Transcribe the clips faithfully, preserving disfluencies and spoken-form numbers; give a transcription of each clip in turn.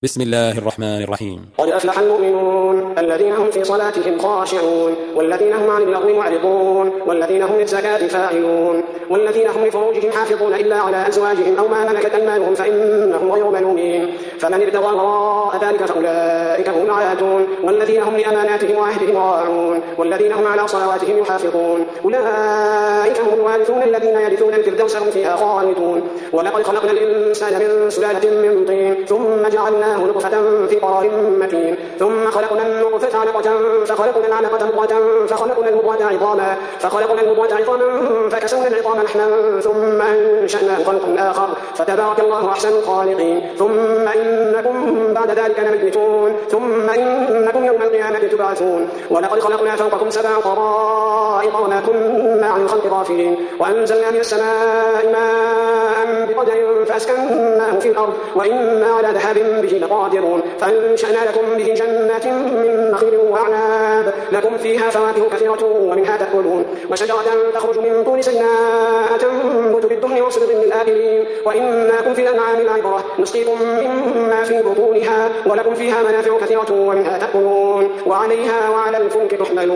بسم الله الرحمن الرحيم. قد أفلح المؤمنون الذين هم في صلاتهم خاشعون والذين هم عن اللغو معرضون والذين هم للزكاة فاعلون والذين هم لفروجهم حافظون إلا على أزواجهم أو ما ملكت أيمانهم فإنهم غير ملومين فمن ابتغى وراء ذلك فأولئك هم العادون والذين هم لأماناتهم وعهدهم راعون والذين هم على صلواتهم يحافظون أولئك هم الوارثون الذين يرثون الفردوس هم فيها خالدون. ولقد خلقنا الإنسان من سلالة من طين ثم جعلناه نطفة في قرار مكين ثم خلقنا النطفة علقة فخلقنا العلقة مضغة فخلقنا المضغة عظاما فخلقنا المضغة عظاما فكسونا العظام لحما ثم أنشأناه خلقا آخر فتبارك الله أحسن الخالقين. ثم إنكم بعد ذلك لميتون ثم إنكم يوم القيامة تبعثون. ولقد خلقنا فوقكم سبع طرائق وما كنا عن الخلق غافلين وأنزلنا من السماء ماء بقدر فأسكناه في الأرض وإنا على ذهاب به لقادرون فأنشأنا لكم به جنات من نخيل وأعناب لكم فيها فواكه كثيرة ومنها تأكلون وشجرة تخرج من طور سيناء تنبت بالدهن وصدق للآكلين وإن لكم في الأنعام العبرة نسقيكم مما في بطونها ولكم فيها منافع كثيرة ومنها تأكلون وعليها وعلى الفلك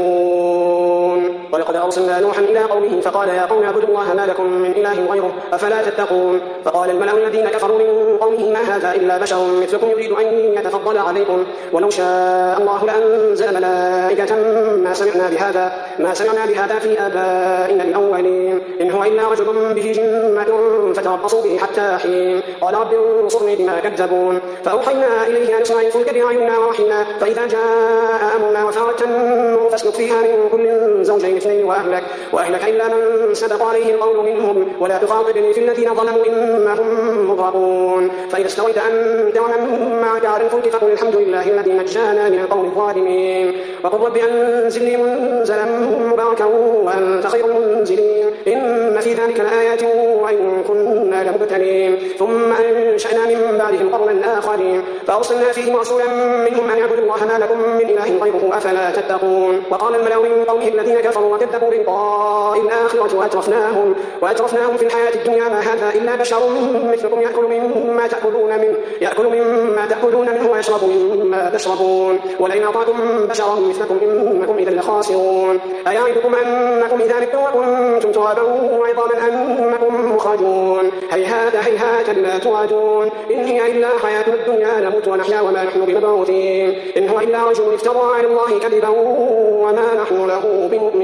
تحملون. ولقد أرسلنا نوحا إلى قومه فقال يا قوم اعبدوا الله ما لكم من إله غيره أفلا تتقون. فقال الملأ الذين كفروا من قومه ما هذا إلا بشر مثلكم يريد أن يتفضل عليكم ولو شاء الله لأنزل ملائكة ما سمعنا بهذا ما سمعنا بهذا في آبائنا الأولين إن هو إلا رجل به جنة فتربصوا به حتى حين. قال رب انصرني بما كذبون. فأوحينا إليه أن اصنع الفلك بأعيننا ووحينا فإذا جاء أمرنا وفارت النور فاسلك فيها من كل زوجين اثنين وأهلك وأهلك إلا من سبق عليه القول منهم ولا تخاطبني في الذين ظلموا إنهم مغرقون. فإذا استويت أنت ومن معك على الفلك فقل الحمد لله الذي نجانا من القوم الظالمين وقل رب أنزلني منزلا مباركا وأنت خير المنزلين إن في ذلك لآيات وإن كنا لمبتلين. ثم أنشأنا من بعدهم قرنا آخرين فأرسلنا فيهم رسولا منهم أن يعبدوا الله ما لكم من إله غيره أفلا تتقون. وقال الملأ من قومه الذين كفروا وكذبوا بلقاء الآخرة وأترفناهم وأترفناهم في الحياة الدنيا ما هذا إلا بشر مثلكم يأكل مما تأكلون منه يأكل مما تأكلون منه ويشرب مما تشربون ولئن أطعتم بشرا مثلكم إنكم إذا لخاسرون. أيعدكم أنكم إذا متم وكنتم ترابا وعظاما أنكم مخرجون هيهات هيهات لما توعدون إن هي إلا حياتنا الدنيا نموت ونحيا وما نحن بمبعوثين إن هو إلا رجل افترى على الله كذبا وما نحن له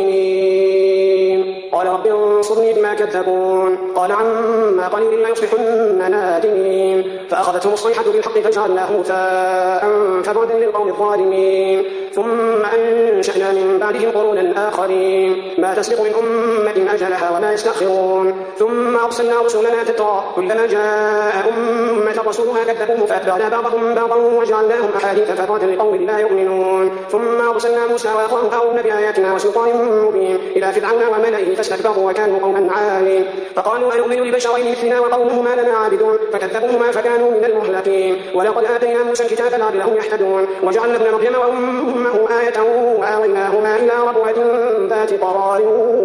بمؤمنين. قال رب انصرني بما كذبون. قال عما قليل لا يصبحن نادمين فأخذتهم الصيحة بالحق فجعلناه غثاء فبعدا للقوم الظالمين. ثم أنشأنا من بعدهم قرونا آخرين ما تسبق من أمة أجلها وما يستأخرون. ثم أرسلنا رسلنا تترى كلما جاء أمة رسولها كذبوه فأتبعنا بعضهم بعضا وجعلناهم أحاديث فبعدا لقوم لا يؤمنون. ثم أرسلنا موسى وأخاه هارون بآياتنا وسلطان مبين إلى فرعون وملئه فاستكبروا وكانوا قوما عالين فقالوا أنؤمن لبشرين مثلنا وقومهما لنا عابدون فكذبوهما فكانوا من المهلكين. ولقد آتينا موسى الكتاب لعلهم يهتدون وجعلنا ابن مريم وأمه آية وآويناهما إلى ربوة ذات قرار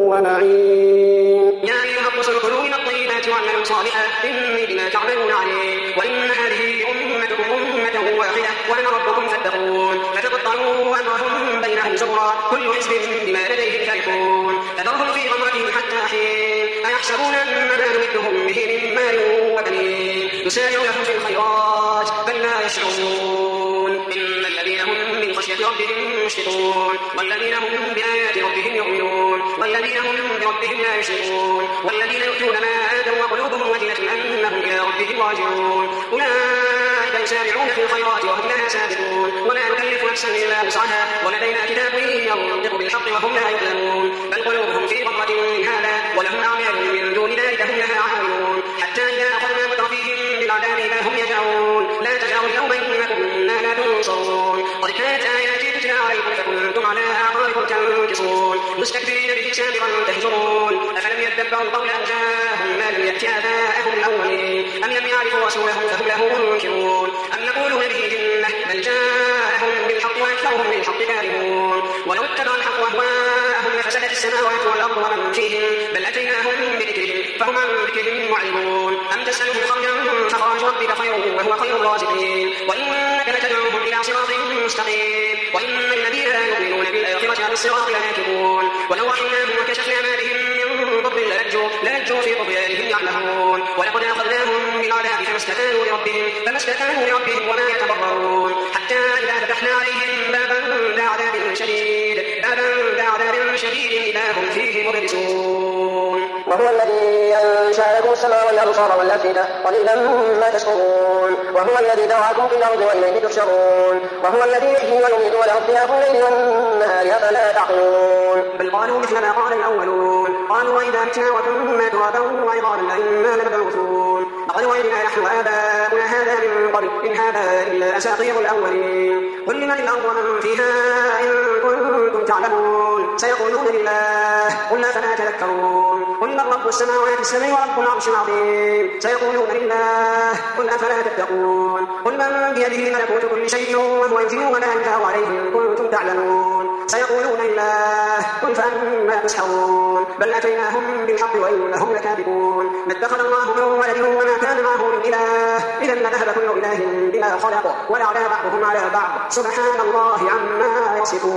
ومعين. يا أيها الرسل كلوا من الطيبات واعملوا صالحا إني بما تعملون عليم وإن هذه أمتكم أمة واحدة وأنا ربكم فاتقون. فتقطعوا أمرهم بينهم زبرا كل حزب بما لديهم فرحون فذرهم في غمرتهم حتى حين أيحسبون أن ما نمدهم به من مال وبنين نسارع لهم في الخيرات بل لا يشعرون إن الذين هم من خشية ربهم مشفقون والذين هم بآيات ربهم يؤمنون والذين هم بربهم لا يشركون والذين يؤتون ما آتوا وقلوبهم وجلة أنهم إلى ربهم راجعون أولئك يسارعون في الخيرات وهم لها سابقون ولا نكلف نفسا إلا وسعها ولدينا كتاب ينطق بالحق وهم لا يظلمون بل قلوبهم في غمرة من هذا ولهم أعمال من دون ذلك هم لها عاملون حتى إذا أخذنا مترفيهم بالعذاب إذا هم يجعون لا تجعوا اليوم إنكم منا لا تنصرون قد كانت آياتي تتلى عليكم فكنتم على أعقابكم تنكصون مستكبرين به سامرا تهجرون أفلم يدبروا القول أن جاءهم ما لم يأت آباءهم الأولين أم لم يعرفوا رسولهم فهم له منكرون أم يقولون به جنة بل جاءهم بالحق وأكثرهم بالحق كارهون ولو اتبع الحق أهواءهم لفسدت السماوات والأرض ومن فيهم بل أتيناهم بذكرهم فهم عن ذكرهم معرضون أم تسألهم خرجا فخرج ربك خير وهو خير الرازقين وإن الصراط لناكبون ولو رحمناهم وكشفنا ما بهم من ضر للجوا للجوا في طغيانهم يعمهون ولقد أخذناهم بالعذاب فما استكانوا لربهم فما استكانوا لربهم وما يتضرعون حتى إذا فتحنا عليهم بابا ذا عذاب شديد بابا ذا عذاب شديد إذا هم فيه مبلسون. وهو الذي أنشأ لكم السماء والأبصار والأفئدة قليلا ما تشكرون. وهو الذي ذرأكم في الأرض وإليه تحشرون. وهو الذي يحيي ويميت وله اختلاف الليل والنهار أفلا تعقلون. بل قالوا مثل ما قال الأولون قالوا وإذا متنا وكنا ترابا وعظاما أئنا لمبعوثون لقد وعدنا نحن وآباؤنا هذا من قبل إن هذا إلا أساطير الأولين. قل لمن الأرض ومن فيها إن كنتم تعلمون سيقولون لله قل أفلا تذكرون. قل من رب السماوات السبع ورب العرش العظيم سيقولون لله قل أفلا تتقون. قل من بيده ملكوت كل شيء وهو يجير ولا يجار عليه إن كنتم تعلمون سيقولون لله قل فأنا تسحرون. بل أتيناهم بالحق وإنهم لكاذبون. ما اتخذ الله من ولد وما كان معه من إله إذا لذهب كل إله بما خلق ولعلى بعضهم على بعض سبحان الله عما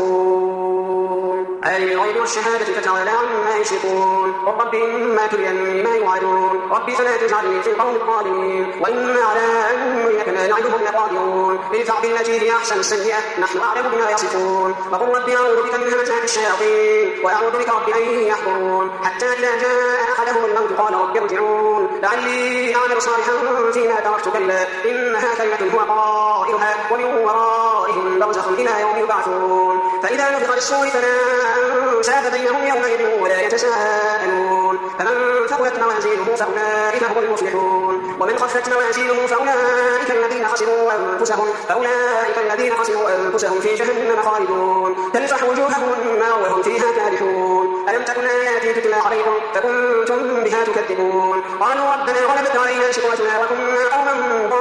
يصفون. عالم الغيب والشهادة فتعالى عما يشركون. رب إما تريني ما يوعدون رب فلا تجعلني في القوم الظالمين وإنا على أن نريك ما نعدهم لقادرون. ادفع بالتي هي أحسن السيئة نحن أعلم بما يصفون. وقل رب أعوذ بك من همزات الشياطين وأعوذ بك رب أن يحضرون. حتى إذا جاء أحدهم الموت قال رب ارجعون لعلي أعمل صالحا فيما تركت كلا إنها كلمة هو قائلها ومن ورائهم برزخ إلى يوم يبعثون. فإذا نفخ في الصور فلا أنساب بينهم يومئذ ولا يتساءلون. فمن ثقلت موازينه فأولئك هم المفلحون ومن خفت موازينه فأولئك الذين خسروا أنفسهم فأولئك الذين خسروا أنفسهم في جهنم خالدون تلفح وجوههم النار وهم فيها كالحون. ألم تكن آياتي تتلى عليكم فكنتم بها تكذبون. قالوا ربنا غلبت علينا شقوتنا وكنا قوما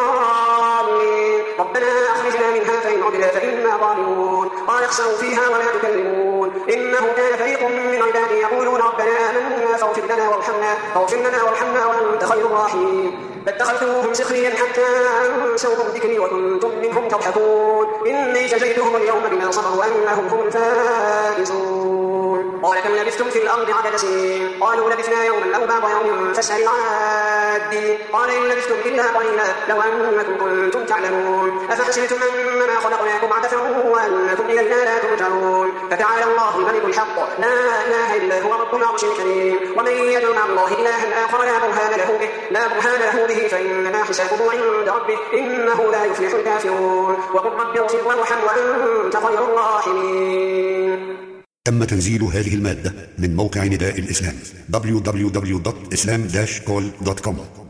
ضالين ربنا أخرجنا منها فإن عدنا فإنا ظالمون. قال اخسئوا فيها ولا تكلمون إنه كان فريق من عبادي يقولون ربنا آمنا فاغفر لنا وارحمنا فاغفر لنا وارحمنا وأنت خير الراحمين. فاتخذتموهم سخريا حتى أنسوكم ذكري وكنتم منهم تضحكون. إني جزيتهم اليوم بما صبروا أنهم هم الفائزون. قال كم لبثتم في الأرض عدد سنين قالوا لبثنا يوما أو بعض يوم فاسأل العادين. قال إن لبثتم إلا قليلا لو أنكم كنتم تعلمون أفحسبتم أنما خلقناكم عبثا وأنكم إلينا لا ترجعون. فتعالى الله الملك الحق لا إله إلا هو رب العرش الكريم. ومن يدع مع الله إلها آخر لا برهان له به لا برهان له به فإنما حسابه عند ربه إنه لا يفلح الكافرون. وقل رب اغفر وارحم وأنت خير الراحمين. تم تنزيل هذه المادة من موقع نداء الإسلام دبليو دبليو دبليو دوت إسلام داش كول دوت كوم.